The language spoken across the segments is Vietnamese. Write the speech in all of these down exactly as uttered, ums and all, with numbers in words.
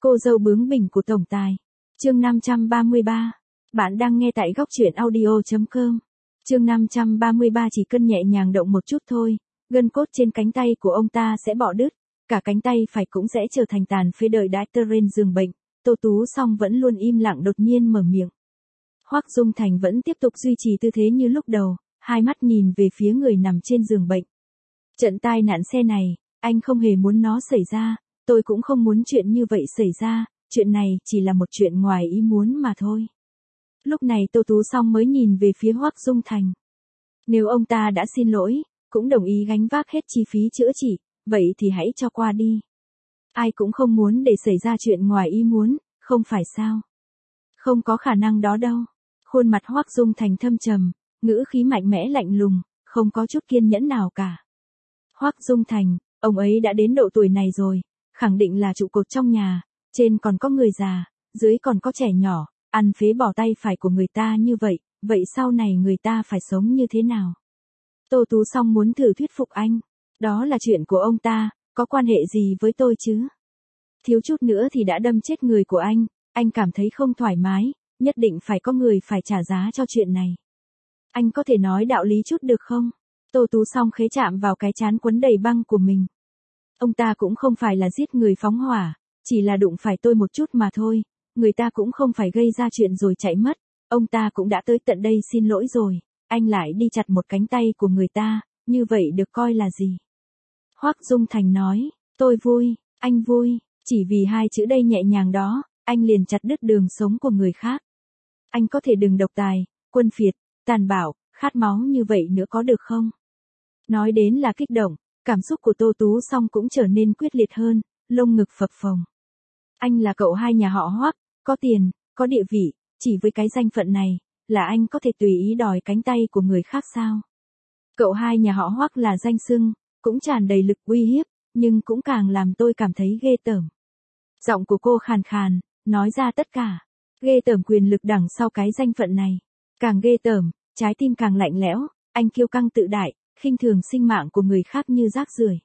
Cô dâu bướng bỉnh của tổng tài. Chương năm trăm ba mươi ba. Bạn đang nghe tại góc truyện audio chấm com. Chương năm trăm ba mươi ba chỉ cần nhẹ nhàng động một chút thôi, gân cốt trên cánh tay của ông ta sẽ bọ đứt, cả cánh tay phải cũng sẽ trở thành tàn phế đợi đã trên giường bệnh. Tô Tú Song vẫn luôn im lặng đột nhiên mở miệng. Hoắc Dung Thành vẫn tiếp tục duy trì tư thế như lúc đầu, hai mắt nhìn về phía người nằm trên giường bệnh. Trận tai nạn xe này, anh không hề muốn nó xảy ra, tôi cũng không muốn chuyện như vậy xảy ra, chuyện này chỉ là một chuyện ngoài ý muốn mà thôi. Lúc này Tô Tú Song mới nhìn về phía Hoắc Dung Thành. Nếu ông ta đã xin lỗi, cũng đồng ý gánh vác hết chi phí chữa trị, vậy thì hãy cho qua đi. Ai cũng không muốn để xảy ra chuyện ngoài ý muốn, không phải sao? Không có khả năng đó đâu. Khuôn mặt Hoắc Dung Thành thâm trầm, ngữ khí mạnh mẽ lạnh lùng, không có chút kiên nhẫn nào cả. Hoắc Dung Thành, ông ấy đã đến độ tuổi này rồi, khẳng định là trụ cột trong nhà, trên còn có người già, dưới còn có trẻ nhỏ, ăn phế bỏ tay phải của người ta như vậy, vậy sau này người ta phải sống như thế nào? Tô Tú Song muốn thử thuyết phục anh, đó là chuyện của ông ta, có quan hệ gì với tôi chứ? Thiếu chút nữa thì đã đâm chết người của anh, anh cảm thấy không thoải mái, nhất định phải có người phải trả giá cho chuyện này. Anh có thể nói đạo lý chút được không? Tô Tú Song khế chạm vào cái trán quấn đầy băng của mình. Ông ta cũng không phải là giết người phóng hỏa, chỉ là đụng phải tôi một chút mà thôi, người ta cũng không phải gây ra chuyện rồi chạy mất, ông ta cũng đã tới tận đây xin lỗi rồi, anh lại đi chặt một cánh tay của người ta, như vậy được coi là gì? Hoắc Dung Thành nói, tôi vui, anh vui, chỉ vì hai chữ đây nhẹ nhàng đó, anh liền chặt đứt đường sống của người khác. Anh có thể đừng độc tài, quân phiệt, tàn bạo, khát máu như vậy nữa có được không? Nói đến là kích động, cảm xúc của Tô Tú Song cũng trở nên quyết liệt hơn, lông ngực phập phồng. Anh là cậu hai nhà họ Hoắc, có tiền, có địa vị, chỉ với cái danh phận này, là anh có thể tùy ý đòi cánh tay của người khác sao? Cậu hai nhà họ Hoắc là danh xưng, cũng tràn đầy lực uy hiếp, nhưng cũng càng làm tôi cảm thấy ghê tởm. Giọng của cô khàn khàn, nói ra tất cả. Ghê tởm quyền lực đằng sau cái danh phận này. Càng ghê tởm, trái tim càng lạnh lẽo, anh kiêu căng tự đại, khinh thường sinh mạng của người khác như rác rưởi.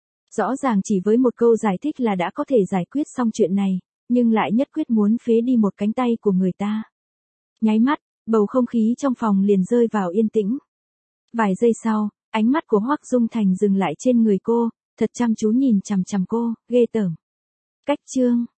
Rõ ràng chỉ với một câu giải thích là đã có thể giải quyết xong chuyện này, nhưng lại nhất quyết muốn phế đi một cánh tay của người ta. Nháy mắt, bầu không khí trong phòng liền rơi vào yên tĩnh. Vài giây sau, ánh mắt của Hoắc Dung Thành dừng lại trên người cô, thật chăm chú nhìn chằm chằm cô, ghê tởm. Cách chương